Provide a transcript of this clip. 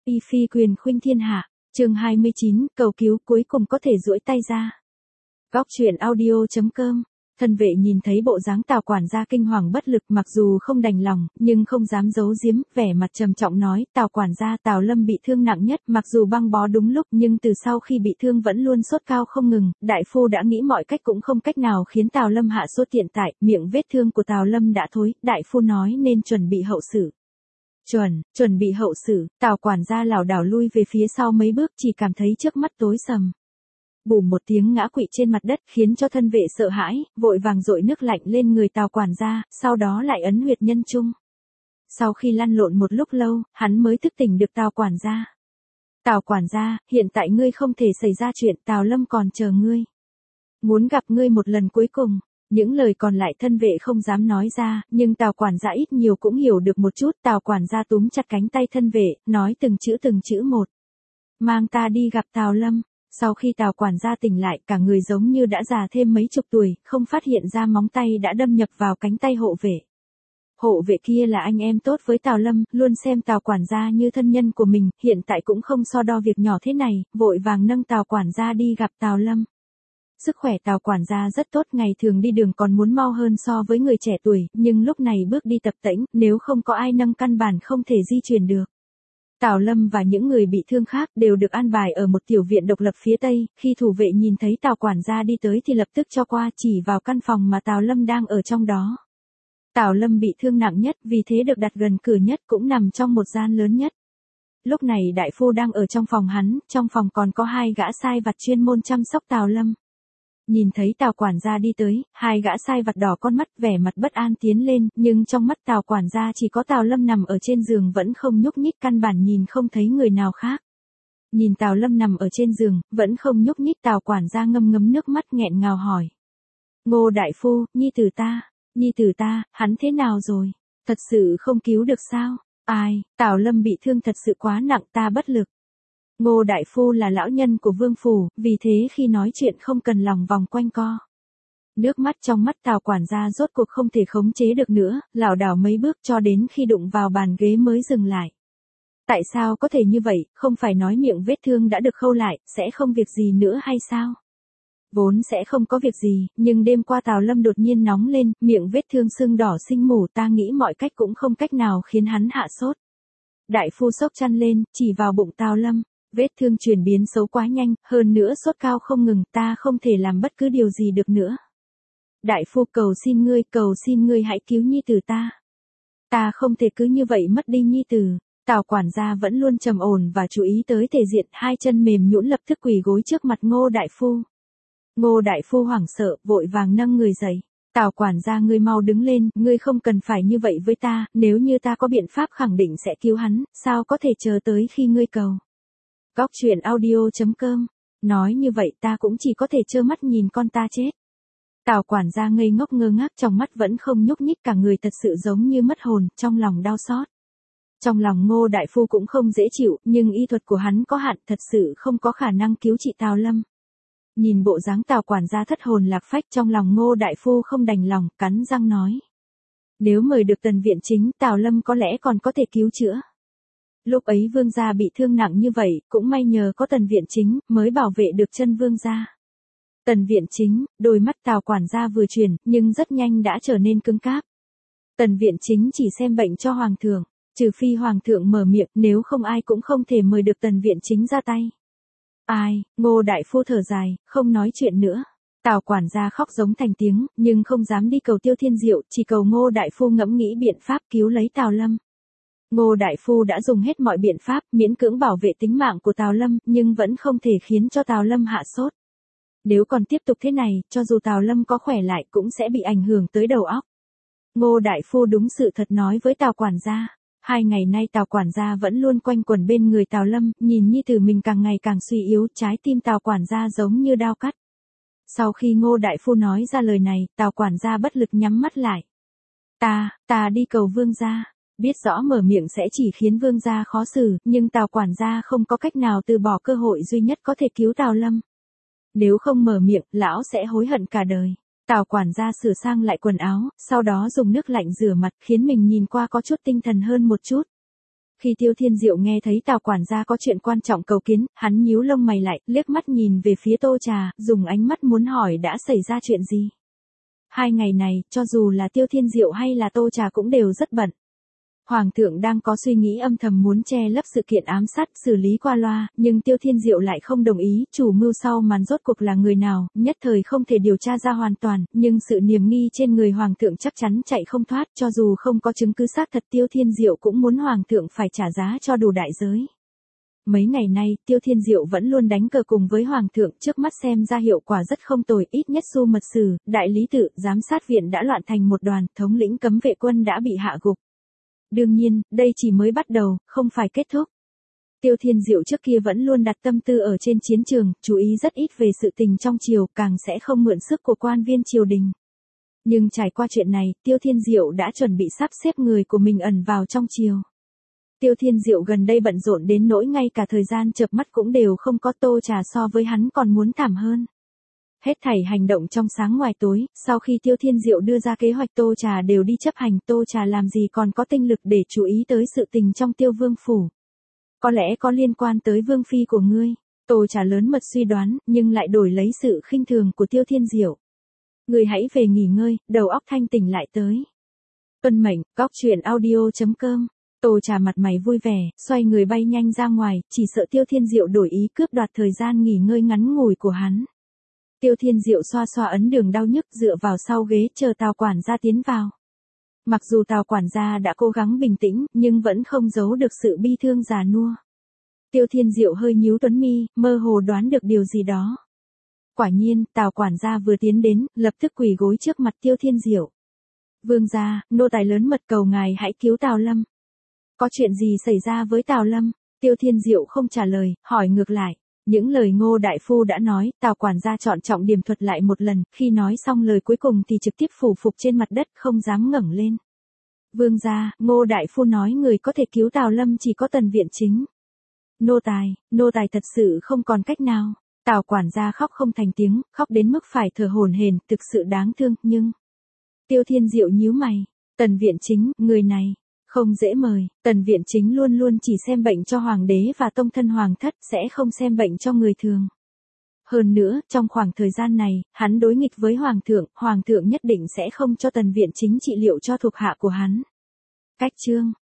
Y phi quyền khuynh thiên hạ, chương 29, cầu cứu cuối cùng có thể duỗi tay ra. Góc truyện audio.com. Thân vệ nhìn thấy bộ dáng Tào quản gia kinh hoàng bất lực, mặc dù không đành lòng, nhưng không dám giấu giếm, vẻ mặt trầm trọng nói, Tào quản gia, Tào Lâm bị thương nặng nhất, mặc dù băng bó đúng lúc, nhưng từ sau khi bị thương vẫn luôn sốt cao không ngừng, đại phu đã nghĩ mọi cách cũng không cách nào khiến Tào Lâm hạ sốt. Hiện tại, miệng vết thương của Tào Lâm đã thối, đại phu nói nên chuẩn bị hậu sự. Chuẩn bị hậu sự, Tào quản gia lảo đảo lui về phía sau mấy bước, chỉ cảm thấy trước mắt tối sầm. Bùm một tiếng ngã quỵ trên mặt đất, khiến cho thân vệ sợ hãi, vội vàng dội nước lạnh lên người Tào quản gia, sau đó lại ấn huyệt nhân trung. Sau khi lăn lộn một lúc lâu, hắn mới thức tỉnh được Tào quản gia. Tào quản gia, hiện tại ngươi không thể xảy ra chuyện, Tào Lâm còn chờ ngươi. Muốn gặp ngươi một lần cuối cùng. Những lời còn lại thân vệ không dám nói ra, nhưng Tào quản gia ít nhiều cũng hiểu được một chút. Tào quản gia túm chặt cánh tay thân vệ, nói từng chữ một. Mang ta đi gặp Tào Lâm. Sau khi Tào quản gia tỉnh lại, cả người giống như đã già thêm mấy chục tuổi, không phát hiện ra móng tay đã đâm nhập vào cánh tay hộ vệ. Hộ vệ kia là anh em tốt với Tào Lâm, luôn xem Tào quản gia như thân nhân của mình, hiện tại cũng không so đo việc nhỏ thế này, vội vàng nâng Tào quản gia đi gặp Tào Lâm. Sức khỏe Tào quản gia rất tốt, ngày thường đi đường còn muốn mau hơn so với người trẻ tuổi, nhưng lúc này bước đi tập tễnh, nếu không có ai nâng căn bản không thể di chuyển được. Tào Lâm và những người bị thương khác đều được an bài ở một tiểu viện độc lập phía tây, khi thủ vệ nhìn thấy Tào quản gia đi tới thì lập tức cho qua, chỉ vào căn phòng mà Tào Lâm đang ở trong đó. Tào Lâm bị thương nặng nhất, vì thế được đặt gần cửa nhất, cũng nằm trong một gian lớn nhất. Lúc này đại phu đang ở trong phòng hắn, trong phòng còn có hai gã sai vặt chuyên môn chăm sóc Tào Lâm. Nhìn thấy Tào quản gia đi tới, hai gã sai vặt đỏ con mắt, vẻ mặt bất an tiến lên, nhưng trong mắt Tào quản gia chỉ có Tào Lâm nằm ở trên giường vẫn không nhúc nhích, căn bản nhìn không thấy người nào khác. Nhìn Tào Lâm nằm ở trên giường, vẫn không nhúc nhích, Tào quản gia ngâm nước mắt nghẹn ngào hỏi. Ngô đại phu, nhi tử ta, hắn thế nào rồi? Thật sự không cứu được sao? Ai, Tào Lâm bị thương thật sự quá nặng, ta bất lực. Ngô đại phu là lão nhân của vương phủ, vì thế khi nói chuyện không cần lòng vòng quanh co. Nước mắt trong mắt Tào quản gia rốt cuộc không thể khống chế được nữa, lảo đảo mấy bước cho đến khi đụng vào bàn ghế mới dừng lại. Tại sao có thể như vậy, không phải nói miệng vết thương đã được khâu lại, sẽ không việc gì nữa hay sao? Vốn sẽ không có việc gì, nhưng đêm qua Tào Lâm đột nhiên nóng lên, miệng vết thương sưng đỏ sinh mủ, ta nghĩ mọi cách cũng không cách nào khiến hắn hạ sốt. Đại phu xốc chăn lên, chỉ vào bụng Tào Lâm. Vết thương chuyển biến xấu quá nhanh, hơn nữa sốt cao không ngừng, ta không thể làm bất cứ điều gì được nữa. Đại phu, cầu xin ngươi hãy cứu nhi tử ta. Ta không thể cứ như vậy mất đi nhi tử. Tào quản gia vẫn luôn trầm ổn và chú ý tới thể diện, hai chân mềm nhũn lập tức quỳ gối trước mặt Ngô đại phu. Ngô đại phu hoảng sợ, vội vàng nâng người dậy. Tào quản gia, ngươi mau đứng lên, ngươi không cần phải như vậy với ta, nếu như ta có biện pháp khẳng định sẽ cứu hắn, sao có thể chờ tới khi ngươi cầu. Góc truyện audio.com. Nói như vậy ta cũng chỉ có thể trơ mắt nhìn con ta chết. Tào quản gia ngây ngốc ngơ ngác, trong mắt vẫn không nhúc nhích, cả người thật sự giống như mất hồn, trong lòng đau xót. Trong lòng Ngô đại phu cũng không dễ chịu, nhưng y thuật của hắn có hạn, thật sự không có khả năng cứu trị Tào Lâm. Nhìn bộ dáng Tào quản gia thất hồn lạc phách, trong lòng Ngô đại phu không đành lòng, cắn răng nói. Nếu mời được Tần viện chính, Tào Lâm có lẽ còn có thể cứu chữa. Lúc ấy vương gia bị thương nặng như vậy, cũng may nhờ có Tần viện chính, mới bảo vệ được chân vương gia. Tần viện chính, đôi mắt Tào quản gia vừa chuyển, nhưng rất nhanh đã trở nên cứng cáp. Tần viện chính chỉ xem bệnh cho hoàng thượng, trừ phi hoàng thượng mở miệng, nếu không ai cũng không thể mời được Tần viện chính ra tay. Ai, Ngô đại phu thở dài, không nói chuyện nữa. Tào quản gia khóc giống thành tiếng, nhưng không dám đi cầu Tiêu Thiên Diệu, chỉ cầu Ngô đại phu ngẫm nghĩ biện pháp cứu lấy Tào Lâm. Ngô đại phu đã dùng hết mọi biện pháp, miễn cưỡng bảo vệ tính mạng của Tào Lâm, nhưng vẫn không thể khiến cho Tào Lâm hạ sốt. Nếu còn tiếp tục thế này, cho dù Tào Lâm có khỏe lại cũng sẽ bị ảnh hưởng tới đầu óc. Ngô đại phu đúng sự thật nói với Tào quản gia. 2 ngày nay Tào quản gia vẫn luôn quanh quẩn bên người Tào Lâm, nhìn nhi tử mình càng ngày càng suy yếu, trái tim Tào quản gia giống như đao cắt. Sau khi Ngô đại phu nói ra lời này, Tào quản gia bất lực nhắm mắt lại. Ta đi cầu vương gia. Biết rõ mở miệng sẽ chỉ khiến vương gia khó xử, nhưng Tào quản gia không có cách nào từ bỏ cơ hội duy nhất có thể cứu Tào Lâm. Nếu không mở miệng, lão sẽ hối hận cả đời. Tào quản gia sửa sang lại quần áo, sau đó dùng nước lạnh rửa mặt, khiến mình nhìn qua có chút tinh thần hơn một chút. Khi Tiêu Thiên Diệu nghe thấy Tào quản gia có chuyện quan trọng cầu kiến, hắn nhíu lông mày lại, liếc mắt nhìn về phía Tô Trà, dùng ánh mắt muốn hỏi đã xảy ra chuyện gì. 2 ngày này, cho dù là Tiêu Thiên Diệu hay là Tô Trà cũng đều rất bận. Hoàng thượng đang có suy nghĩ âm thầm muốn che lấp sự kiện ám sát, xử lý qua loa, nhưng Tiêu Thiên Diệu lại không đồng ý, chủ mưu sau màn rốt cuộc là người nào, nhất thời không thể điều tra ra hoàn toàn, nhưng sự niềm nghi trên người Hoàng thượng chắc chắn chạy không thoát, cho dù không có chứng cứ xác thật Tiêu Thiên Diệu cũng muốn Hoàng thượng phải trả giá cho đủ đại giới. Mấy ngày nay, Tiêu Thiên Diệu vẫn luôn đánh cờ cùng với Hoàng thượng, trước mắt xem ra hiệu quả rất không tồi, ít nhất Xu Mật Sử, Đại Lý Tự, Giám sát viện đã loạn thành một đoàn, thống lĩnh cấm vệ quân đã bị hạ gục. Đương nhiên, đây chỉ mới bắt đầu, không phải kết thúc. Tiêu Thiên Diệu trước kia vẫn luôn đặt tâm tư ở trên chiến trường, chú ý rất ít về sự tình trong triều, càng sẽ không mượn sức của quan viên triều đình. Nhưng trải qua chuyện này, Tiêu Thiên Diệu đã chuẩn bị sắp xếp người của mình ẩn vào trong triều. Tiêu Thiên Diệu gần đây bận rộn đến nỗi ngay cả thời gian chợp mắt cũng đều không có. Tô Trà so với hắn còn muốn thảm hơn. Hết thảy hành động trong sáng ngoài tối, sau khi Tiêu Thiên Diệu đưa ra kế hoạch Tô Trà đều đi chấp hành. Tô Trà làm gì còn có tinh lực để chú ý tới sự tình trong Tiêu Vương phủ. Có lẽ có liên quan tới Vương phi của ngươi. Tô Trà lớn mật suy đoán, nhưng lại đổi lấy sự khinh thường của Tiêu Thiên Diệu. Ngươi hãy về nghỉ ngơi, đầu óc thanh tỉnh lại tới. Tuân mệnh, coctruyện.audio.com. Tô Trà mặt mày vui vẻ, xoay người bay nhanh ra ngoài, chỉ sợ Tiêu Thiên Diệu đổi ý cướp đoạt thời gian nghỉ ngơi ngắn ngủi của hắn. Tiêu Thiên Diệu xoa xoa ấn đường đau nhức dựa vào sau ghế chờ Tào quản gia tiến vào. Mặc dù Tào quản gia đã cố gắng bình tĩnh, nhưng vẫn không giấu được sự bi thương già nua. Tiêu Thiên Diệu hơi nhíu tuấn mi, mơ hồ đoán được điều gì đó. Quả nhiên, Tào quản gia vừa tiến đến, lập tức quỳ gối trước mặt Tiêu Thiên Diệu. Vương gia, nô tài lớn mật cầu ngài hãy cứu Tào Lâm. Có chuyện gì xảy ra với Tào Lâm? Tiêu Thiên Diệu không trả lời, hỏi ngược lại. Những lời Ngô đại phu đã nói, Tào quản gia chọn trọng điểm thuật lại một lần, khi nói xong lời cuối cùng thì trực tiếp phủ phục trên mặt đất, không dám ngẩng lên. Vương gia, Ngô đại phu nói người có thể cứu Tào Lâm chỉ có Tần viện chính. Nô tài thật sự không còn cách nào. Tào quản gia khóc không thành tiếng, khóc đến mức phải thở hổn hển, thực sự đáng thương, nhưng... Tiêu Thiên Diệu nhíu mày, Tần viện chính, người này... Không dễ mời, Tần viện chính luôn luôn chỉ xem bệnh cho hoàng đế và tông thân hoàng thất, sẽ không xem bệnh cho người thường. Hơn nữa, trong khoảng thời gian này, hắn đối nghịch với hoàng thượng nhất định sẽ không cho Tần viện chính trị liệu cho thuộc hạ của hắn. Cách chương